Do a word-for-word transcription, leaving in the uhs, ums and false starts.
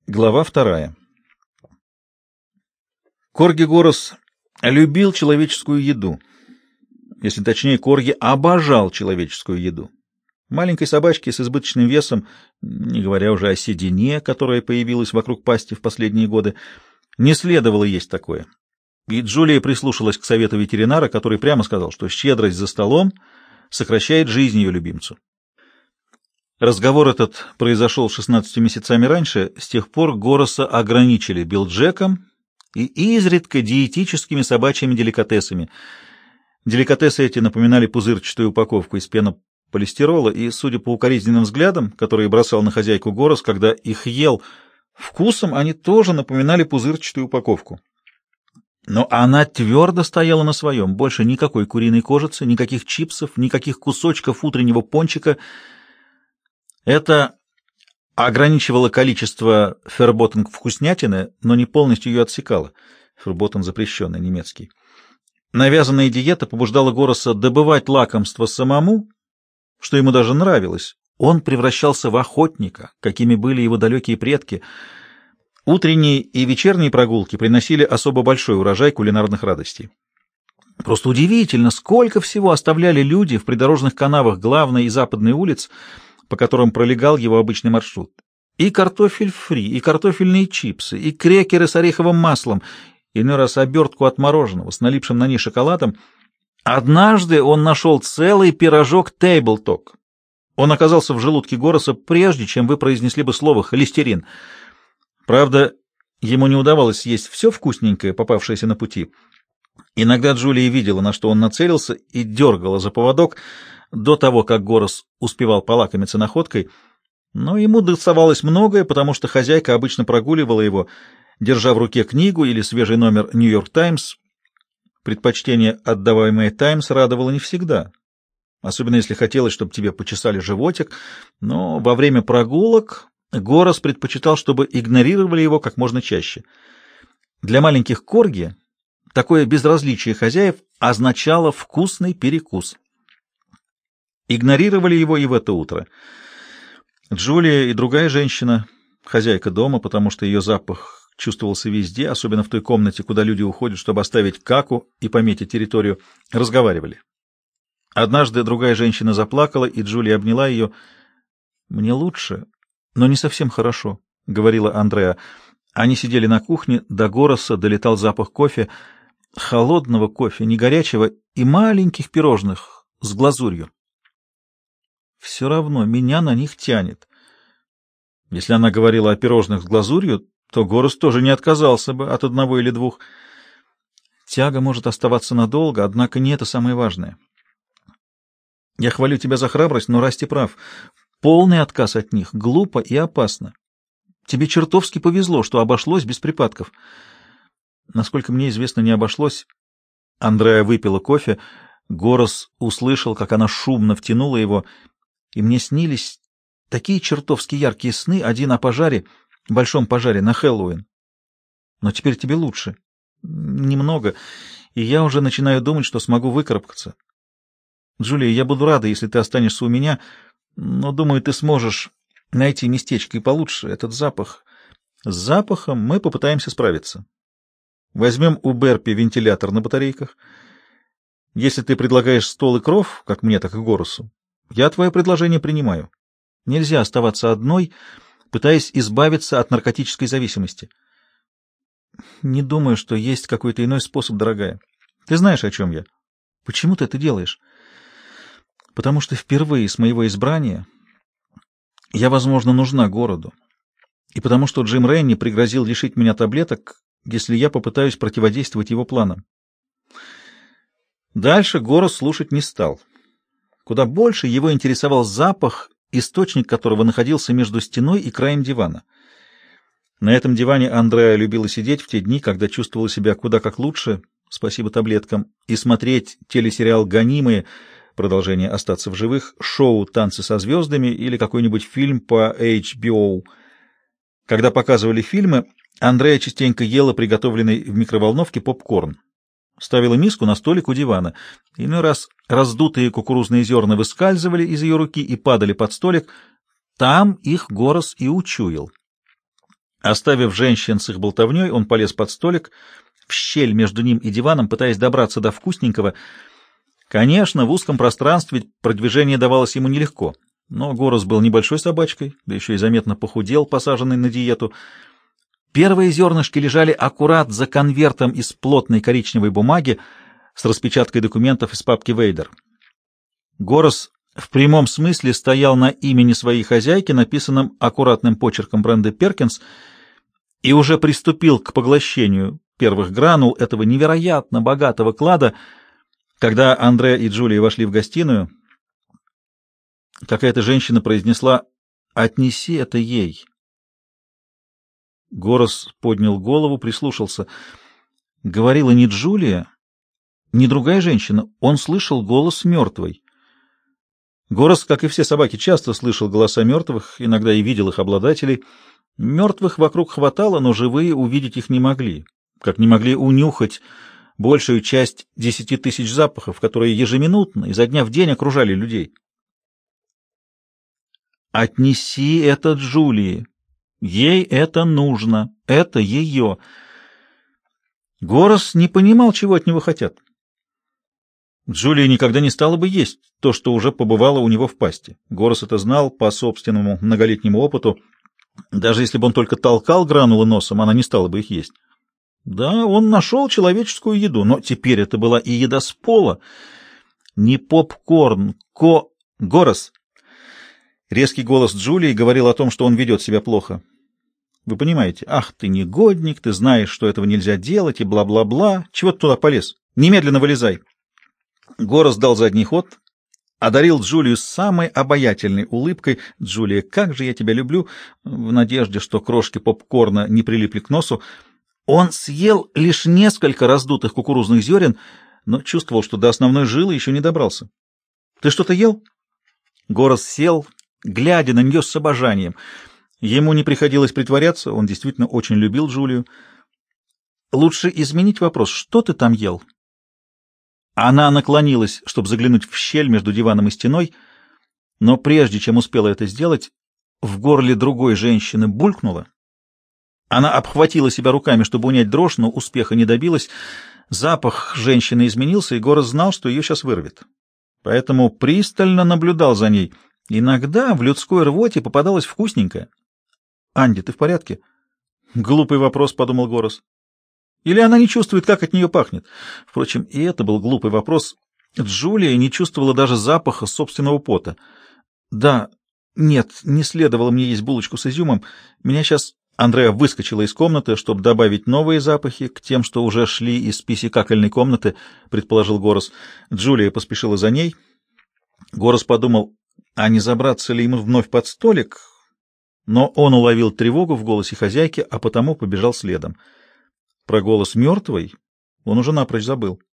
Глава вторая. Корги Горос любил человеческую еду. Если точнее, Корги обожал человеческую еду. Маленькой собачке с избыточным весом, не говоря уже о седине, которая появилась вокруг пасти в последние годы, не следовало есть такое. И Джулия прислушалась к совету ветеринара, который прямо сказал, что щедрость за столом сокращает жизнь ее любимцу. Разговор этот произошел шестнадцатью месяцами раньше, с тех пор Гороса ограничили билджеком и изредка диетическими собачьими деликатесами. Деликатесы эти напоминали пузырчатую упаковку из пенополистирола, и, судя по укоризненным взглядам, которые бросал на хозяйку Горос, когда их ел, вкусом они тоже напоминали пузырчатую упаковку. Но она твердо стояла на своем, больше никакой куриной кожицы, никаких чипсов, никаких кусочков утреннего пончика. Это ограничивало количество ферботтен-вкуснятины, но не полностью ее отсекало. Ферботтен запрещенный, немецкий. Навязанная диета побуждала Гороса добывать лакомство самому, что ему даже нравилось. Он превращался в охотника, какими были его далекие предки. Утренние и вечерние прогулки приносили особо большой урожай кулинарных радостей. Просто удивительно, сколько всего оставляли люди в придорожных канавах главной и западной улиц, по которым пролегал его обычный маршрут. И картофель фри, и картофельные чипсы, и крекеры с ореховым маслом, иной раз обертку от мороженого с налипшим на ней шоколадом. Однажды он нашел целый пирожок тейблток. Он оказался в желудке Гороса, прежде чем вы произнесли бы слово «холестерин». Правда, ему не удавалось съесть все вкусненькое, попавшееся на пути. Иногда Джулия видела, на что он нацелился, и дергала за поводок до того, как Горос успевал полакомиться находкой, но ему доставалось многое, потому что хозяйка обычно прогуливала его, держа в руке книгу или свежий номер «Нью-Йорк Таймс». Предпочтение, отдаваемое «Таймс», радовало не всегда, особенно если хотелось, чтобы тебе почесали животик, но во время прогулок Горос предпочитал, чтобы игнорировали его как можно чаще. Для маленьких корги такое безразличие хозяев означало вкусный перекус. Игнорировали его и в это утро. Джулия и другая женщина, хозяйка дома, потому что ее запах чувствовался везде, особенно в той комнате, куда люди уходят, чтобы оставить каку и пометить территорию, разговаривали. Однажды другая женщина заплакала, и Джулия обняла ее. «Мне лучше, но не совсем хорошо», — говорила Андреа. Они сидели на кухне, до Гороса долетал запах кофе, холодного кофе, не горячего, и маленьких пирожных с глазурью. Все равно меня на них тянет. Если она говорила о пирожных с глазурью, то Горос тоже не отказался бы от одного или двух. Тяга может оставаться надолго, однако не это самое важное. Я хвалю тебя за храбрость, но Расти прав. Полный отказ от них глупо и опасно. Тебе чертовски повезло, что обошлось без припадков. Насколько мне известно, не обошлось. Андреа выпила кофе. Горос услышал, как она шумно втянула его, и мне снились такие чертовски яркие сны, один о пожаре, большом пожаре на Хэллоуин. Но теперь тебе лучше. Немного, и я уже начинаю думать, что смогу выкарабкаться. Джулия, я буду рада, если ты останешься у меня, но, думаю, ты сможешь найти местечко и получше. Этот запах... С запахом мы попытаемся справиться. Возьмем у Берпи вентилятор на батарейках. Если ты предлагаешь стол и кров, как мне, так и Горосу, я твое предложение принимаю. Нельзя оставаться одной, пытаясь избавиться от наркотической зависимости. Не думаю, что есть какой-то иной способ, дорогая. Ты знаешь, о чем я. Почему ты это делаешь? Потому что впервые с моего избрания я, возможно, нужна городу. И потому что Джим Ренни пригрозил лишить меня таблеток, если я попытаюсь противодействовать его планам. Дальше Горос слушать не стал. Куда больше его интересовал запах, источник которого находился между стеной и краем дивана. На этом диване Андреа любила сидеть в те дни, когда чувствовала себя куда как лучше, спасибо таблеткам, и смотреть телесериал «Гонимые», продолжение «Остаться в живых», шоу «Танцы со звездами» или какой-нибудь фильм по эйч би о. Когда показывали фильмы, Андреа частенько ела приготовленный в микроволновке попкорн. Ставила миску на столик у дивана. Иной раз раздутые кукурузные зерна выскальзывали из ее руки и падали под столик. Там их Горос и учуял. Оставив женщин с их болтовней, он полез под столик, в щель между ним и диваном, пытаясь добраться до вкусненького. Конечно, в узком пространстве продвижение давалось ему нелегко, но Горос был небольшой собачкой, да еще и заметно похудел, посаженный на диету. Первые зернышки лежали аккурат за конвертом из плотной коричневой бумаги с распечаткой документов из папки Вейдер. Горос в прямом смысле стоял на имени своей хозяйки, написанном аккуратным почерком Бренды Перкинс, и уже приступил к поглощению первых гранул этого невероятно богатого клада, когда Андре и Джулия вошли в гостиную. Какая-то женщина произнесла: «Отнеси это ей». Горос поднял голову, прислушался. Говорила не Джулия, не другая женщина. Он слышал голос мертвой. Горос, как и все собаки, часто слышал голоса мертвых, иногда и видел их обладателей. Мертвых вокруг хватало, но живые увидеть их не могли, как не могли унюхать большую часть десяти тысяч запахов, которые ежеминутно, изо дня в день окружали людей. «Отнеси это Джулии. Ей это нужно. Это ее». Горос не понимал, чего от него хотят. Джулия никогда не стала бы есть то, что уже побывало у него в пасти. Горос это знал по собственному многолетнему опыту. Даже если бы он только толкал гранулы носом, она не стала бы их есть. Да, он нашел человеческую еду, но теперь это была и еда с пола. Не попкорн, ко... Горос. Резкий голос Джулии говорил о том, что он ведет себя плохо. Вы понимаете, ах, ты негодник, ты знаешь, что этого нельзя делать, и бла-бла-бла. Чего ты туда полез? Немедленно вылезай. Горос дал задний ход, одарил Джулию самой обаятельной улыбкой. «Джулия, как же я тебя люблю!» в надежде, что крошки попкорна не прилипли к носу. Он съел лишь несколько раздутых кукурузных зерен, но чувствовал, что до основной жилы еще не добрался. «Ты что-то ел?» Горос сел, глядя на нее с обожанием. Ему не приходилось притворяться, он действительно очень любил Джулию. «Лучше изменить вопрос. Что ты там ел?» Она наклонилась, чтобы заглянуть в щель между диваном и стеной, но прежде чем успела это сделать, в горле другой женщины булькнуло. Она обхватила себя руками, чтобы унять дрожь, но успеха не добилась. Запах женщины изменился, и Горос знал, что ее сейчас вырвет. Поэтому пристально наблюдал за ней. Иногда в людской рвоте попадалось вкусненькое. «Анди, ты в порядке?» «Глупый вопрос», — подумал Горос. Или она не чувствует, как от нее пахнет? Впрочем, и это был глупый вопрос. Джулия не чувствовала даже запаха собственного пота. Да, нет, не следовало мне есть булочку с изюмом. Меня сейчас... Андреа выскочила из комнаты, чтобы добавить новые запахи к тем, что уже шли из писекакальной комнаты, предположил Горос. Джулия поспешила за ней. Горос подумал, а не забраться ли ему вновь под столик? Но он уловил тревогу в голосе хозяйки, а потому побежал следом. Про голос мертвой он уже напрочь забыл.